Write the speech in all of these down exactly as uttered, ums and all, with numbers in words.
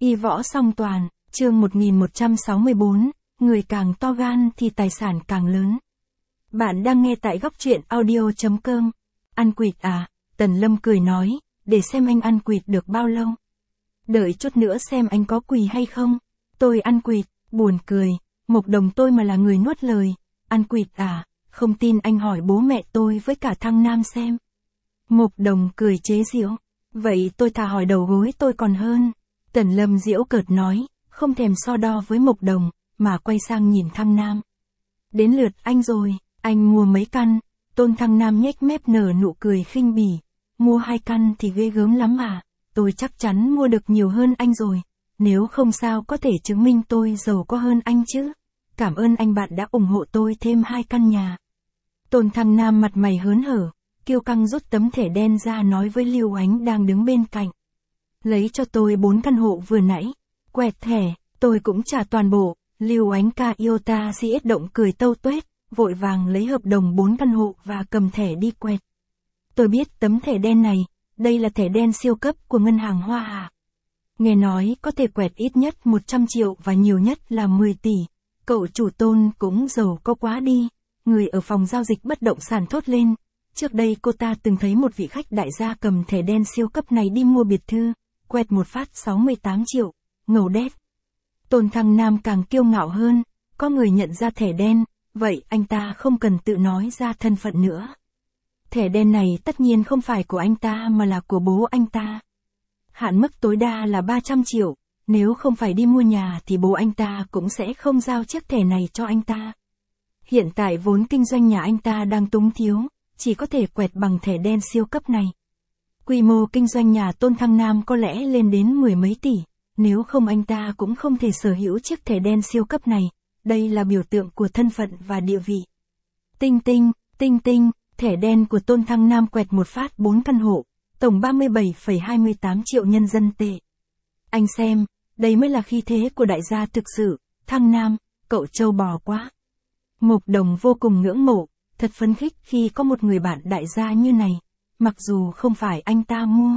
Y võ song toàn, chương một nghìn một trăm sáu mươi bốn, người càng to gan thì tài sản càng lớn. Bạn đang nghe tại góc truyện audio chấm com. Ăn quỵt à? Tần Lâm cười nói, để xem anh ăn quỵt được bao lâu. Đợi chút nữa xem anh có quỳ hay không. Tôi ăn quỵt, buồn cười, Mộc Đồng tôi mà là người nuốt lời. Ăn quỵt à? Không tin anh hỏi bố mẹ tôi với cả thăng Nam xem. Mộc Đồng cười chế giễu, vậy tôi thà hỏi đầu gối tôi còn hơn. Tần Lâm giễu cợt nói, không thèm so đo với Mộc Đồng, mà quay sang nhìn thăng Nam. Đến lượt anh rồi, anh mua mấy căn? Tôn thăng Nam nhếch mép nở nụ cười khinh bỉ. Mua hai căn thì ghê gớm lắm à, tôi chắc chắn mua được nhiều hơn anh rồi. Nếu không sao có thể chứng minh tôi giàu có hơn anh chứ. Cảm ơn anh bạn đã ủng hộ tôi thêm hai căn nhà. Tôn thăng Nam mặt mày hớn hở, kiêu căng rút tấm thẻ đen ra nói với Lưu Ánh đang đứng bên cạnh. Lấy cho tôi bốn căn hộ vừa nãy. Quẹt thẻ, tôi cũng trả toàn bộ. Lưu Ánh ca yêu ta si ết động cười tâu tuét, vội vàng lấy hợp đồng bốn căn hộ và cầm thẻ đi quẹt. Tôi biết tấm thẻ đen này, đây là thẻ đen siêu cấp của ngân hàng Hoa Hà. Nghe nói có thể quẹt ít nhất một trăm triệu và nhiều nhất là mười tỷ. Cậu chủ Tôn cũng giàu có quá đi. Người ở phòng giao dịch bất động sản thốt lên. Trước đây cô ta từng thấy một vị khách đại gia cầm thẻ đen siêu cấp này đi mua biệt thự, quẹt một phát sáu mươi tám triệu, ngầu đét. Tôn thăng Nam càng kiêu ngạo hơn, có người nhận ra thẻ đen, vậy anh ta không cần tự nói ra thân phận nữa. Thẻ đen này tất nhiên không phải của anh ta mà là của bố anh ta. Hạn mức tối đa là ba trăm triệu, nếu không phải đi mua nhà thì bố anh ta cũng sẽ không giao chiếc thẻ này cho anh ta. Hiện tại vốn kinh doanh nhà anh ta đang túng thiếu, chỉ có thể quẹt bằng thẻ đen siêu cấp này. Quy mô kinh doanh nhà Tôn thăng Nam có lẽ lên đến mười mấy tỷ, nếu không anh ta cũng không thể sở hữu chiếc thẻ đen siêu cấp này, đây là biểu tượng của thân phận và địa vị. Tinh tinh, tinh tinh, thẻ đen của Tôn thăng Nam quẹt một phát bốn căn hộ, tổng ba mươi bảy phẩy hai mươi tám triệu nhân dân tệ. Anh xem, đây mới là khí thế của đại gia thực sự, thăng Nam, cậu trâu bò quá. Mộc Đồng vô cùng ngưỡng mộ, thật phấn khích khi có một người bạn đại gia như này, mặc dù không phải anh ta mua.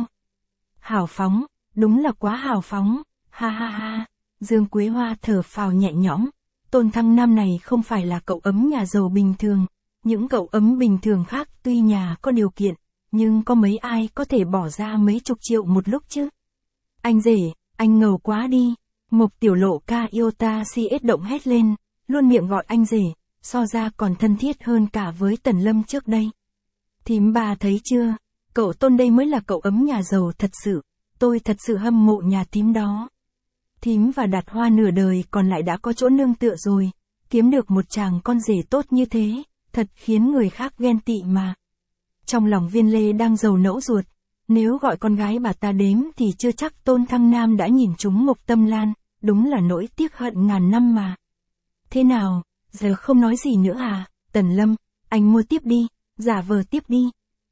Hào phóng, đúng là quá hào phóng, ha ha ha, Dương Quế Hoa thở phào nhẹ nhõm, Tôn thăng Nam này không phải là cậu ấm nhà giàu bình thường, những cậu ấm bình thường khác tuy nhà có điều kiện, nhưng có mấy ai có thể bỏ ra mấy chục triệu một lúc chứ. Anh rể, anh ngầu quá đi, Mộc Tiểu Lộ ca yêu ta si ết động hét lên, luôn miệng gọi anh rể, so ra còn thân thiết hơn cả với Tần Lâm trước đây. Thím bà thấy chưa, cậu Tôn đây mới là cậu ấm nhà giàu thật sự, tôi thật sự hâm mộ nhà thím đó. Thím và Đạt Hoa nửa đời còn lại đã có chỗ nương tựa rồi, kiếm được một chàng con rể tốt như thế, thật khiến người khác ghen tị mà. Trong lòng Viên Lê đang giàu nẫu ruột, nếu gọi con gái bà ta đếm thì chưa chắc Tôn thăng Nam đã nhìn trúng Mộc Tâm Lan, đúng là nỗi tiếc hận ngàn năm mà. Thế nào, giờ không nói gì nữa à, Tần Lâm, anh mua tiếp đi, giả vờ tiếp đi.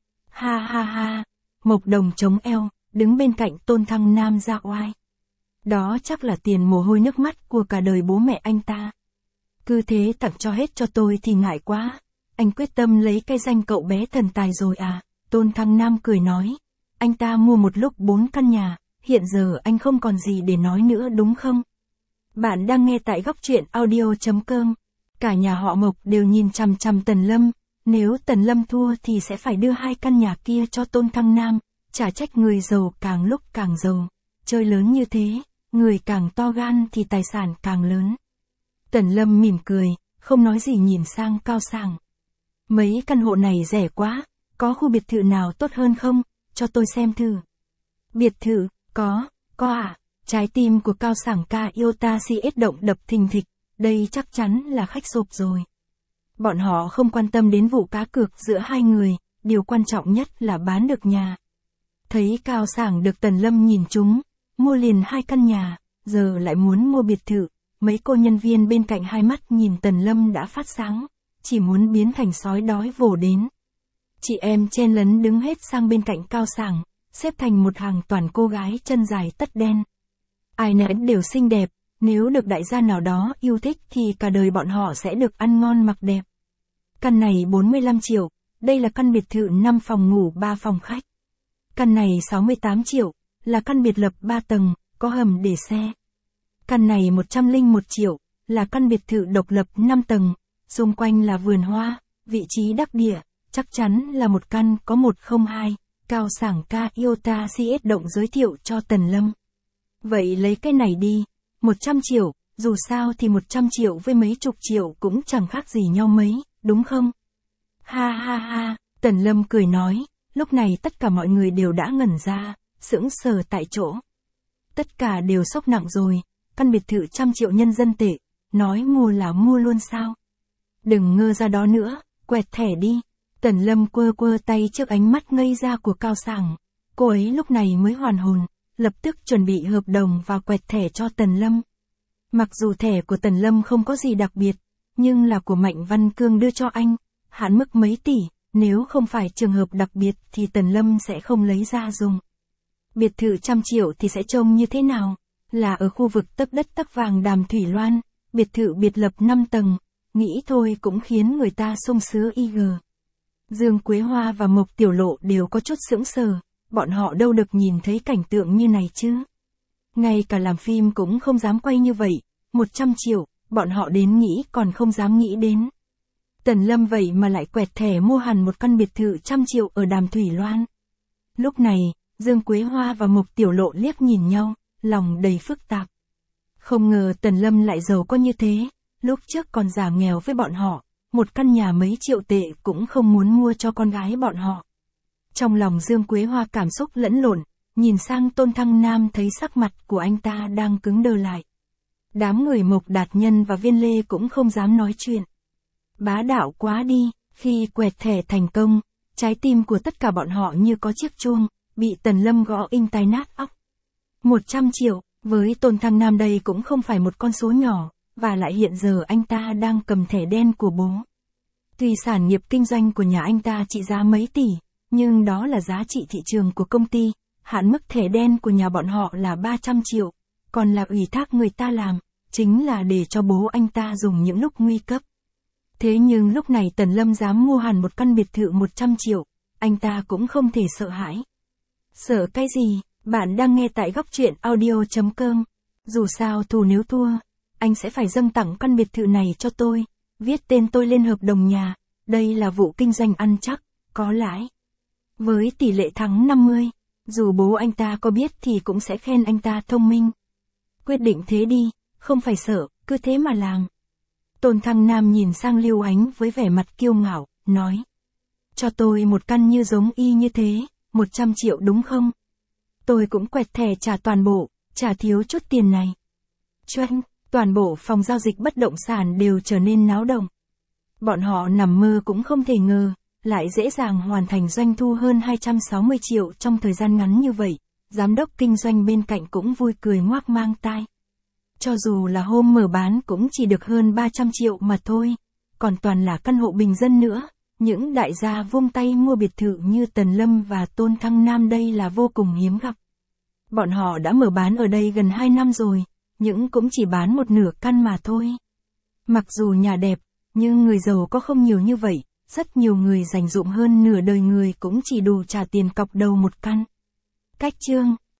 Ha ha ha, Mộc Đồng chống eo, đứng bên cạnh Tôn thăng Nam ra oai. Đó chắc là tiền mồ hôi nước mắt của cả đời bố mẹ anh ta. Cứ thế tặng cho hết cho tôi thì ngại quá. Anh quyết tâm lấy cái danh cậu bé thần tài rồi à, Tôn thăng Nam cười nói. Anh ta mua một lúc bốn căn nhà, hiện giờ anh không còn gì để nói nữa đúng không? Bạn đang nghe tại góc truyện audio chấm com. Cả nhà họ Mộc đều nhìn chằm chằm Tần Lâm, nếu Tần Lâm thua thì sẽ phải đưa hai căn nhà kia cho Tôn thăng Nam, chả trách người giàu càng lúc càng giàu. Chơi lớn như thế, người càng to gan thì tài sản càng lớn. Tần Lâm mỉm cười, không nói gì nhìn sang Cao Sảng. Mấy căn hộ này rẻ quá, có khu biệt thự nào tốt hơn không, cho tôi xem thử. Biệt thự, có, có à, trái tim của Cao Sảng ca yêu ta si ết động đập thình thịch, đây chắc chắn là khách sộp rồi. Bọn họ không quan tâm đến vụ cá cược giữa hai người, điều quan trọng nhất là bán được nhà. Thấy Cao Sảng được Tần Lâm nhìn trúng, mua liền hai căn nhà, giờ lại muốn mua biệt thự, mấy cô nhân viên bên cạnh hai mắt nhìn Tần Lâm đã phát sáng, chỉ muốn biến thành sói đói vồ đến. Chị em chen lấn đứng hết sang bên cạnh Cao Sảng, xếp thành một hàng toàn cô gái chân dài tất đen. Ai nấy đều xinh đẹp, nếu được đại gia nào đó yêu thích thì cả đời bọn họ sẽ được ăn ngon mặc đẹp. Căn này bốn mươi lăm triệu, đây là căn biệt thự năm phòng ngủ ba phòng khách. Căn này sáu mươi tám triệu, là căn biệt lập ba tầng, có hầm để xe. Căn này một trăm lẻ một triệu, là căn biệt thự độc lập năm tầng, xung quanh là vườn hoa, vị trí đắc địa, chắc chắn là một căn có một không hai, Cao Sảng Ca Iota xê ét Động giới thiệu cho Tần Lâm. Vậy lấy cái này đi, một trăm triệu, dù sao thì một trăm triệu với mấy chục triệu cũng chẳng khác gì nhau mấy, đúng không? Ha ha ha, Tần Lâm cười nói, lúc này tất cả mọi người đều đã ngẩn ra, sững sờ tại chỗ. Tất cả đều sốc nặng rồi, căn biệt thự trăm triệu nhân dân tệ, nói mua là mua luôn sao? Đừng ngơ ra đó nữa, quẹt thẻ đi. Tần Lâm quơ quơ tay trước ánh mắt ngây ra của Cao Sảng. Cô ấy lúc này mới hoàn hồn, lập tức chuẩn bị hợp đồng và quẹt thẻ cho Tần Lâm. Mặc dù thẻ của Tần Lâm không có gì đặc biệt, nhưng là của Mạnh Văn Cương đưa cho anh, hạn mức mấy tỷ, nếu không phải trường hợp đặc biệt thì Tần Lâm sẽ không lấy ra dùng. Biệt thự trăm triệu thì sẽ trông như thế nào? Là ở khu vực tấp đất tấp vàng Đàm Thủy Loan, biệt thự biệt lập năm tầng, nghĩ thôi cũng khiến người ta sung sướng y gờ. Dương Quế Hoa và Mộc Tiểu Lộ đều có chút sững sờ, bọn họ đâu được nhìn thấy cảnh tượng như này chứ. Ngay cả làm phim cũng không dám quay như vậy, một trăm triệu, bọn họ đến nghĩ còn không dám nghĩ đến. Tần Lâm vậy mà lại quẹt thẻ mua hẳn một căn biệt thự trăm triệu ở Đàm Thủy Loan. Lúc này, Dương Quế Hoa và Mộc Tiểu Lộ liếc nhìn nhau, lòng đầy phức tạp. Không ngờ Tần Lâm lại giàu có như thế, lúc trước còn giả nghèo với bọn họ, một căn nhà mấy triệu tệ cũng không muốn mua cho con gái bọn họ. Trong lòng Dương Quế Hoa cảm xúc lẫn lộn, nhìn sang Tôn Thăng Nam thấy sắc mặt của anh ta đang cứng đờ lại. Đám người Mộc Đạt Nhân và Viên Lê cũng không dám nói chuyện. Bá đạo quá đi, khi quẹt thẻ thành công, trái tim của tất cả bọn họ như có chiếc chuông, bị Tần Lâm gõ inh tai nát óc. một trăm triệu, với Tôn Thăng Nam đây cũng không phải một con số nhỏ, và lại hiện giờ anh ta đang cầm thẻ đen của bố. Tuy sản nghiệp kinh doanh của nhà anh ta trị giá mấy tỷ, nhưng đó là giá trị thị trường của công ty, hạn mức thẻ đen của nhà bọn họ là ba trăm triệu, còn là ủy thác người ta làm, chính là để cho bố anh ta dùng những lúc nguy cấp. Thế nhưng lúc này Tần Lâm dám mua hẳn một căn biệt thự một trăm triệu, anh ta cũng không thể sợ hãi. Sợ cái gì? Bạn đang nghe tại góc truyện audio chấm com. Dù sao thù nếu thua, anh sẽ phải dâng tặng căn biệt thự này cho tôi, viết tên tôi lên hợp đồng nhà, đây là vụ kinh doanh ăn chắc, có lãi. Với tỷ lệ thắng năm mươi, dù bố anh ta có biết thì cũng sẽ khen anh ta thông minh. Quyết định thế đi, không phải sợ, cứ thế mà làm. Tôn Thăng Nam nhìn sang Lưu Ánh với vẻ mặt kiêu ngạo, nói. Cho tôi một căn như giống y như thế, một trăm triệu đúng không? Tôi cũng quẹt thẻ trả toàn bộ, trả thiếu chút tiền này. Choanh, toàn bộ phòng giao dịch bất động sản đều trở nên náo động. Bọn họ nằm mơ cũng không thể ngờ, lại dễ dàng hoàn thành doanh thu hơn hai trăm sáu mươi triệu trong thời gian ngắn như vậy. Giám đốc kinh doanh bên cạnh cũng vui cười ngoác mang tai. Cho dù là hôm mở bán cũng chỉ được hơn ba trăm triệu mà thôi, còn toàn là căn hộ bình dân nữa. Những đại gia vung tay mua biệt thự như Tần Lâm và Tôn Thăng Nam đây là vô cùng hiếm gặp. Bọn họ đã mở bán ở đây gần hai năm rồi, nhưng cũng chỉ bán một nửa căn mà thôi. Mặc dù nhà đẹp, nhưng người giàu có không nhiều như vậy, rất nhiều người dành dụm hơn nửa đời người cũng chỉ đủ trả tiền cọc đầu một căn. Cách chương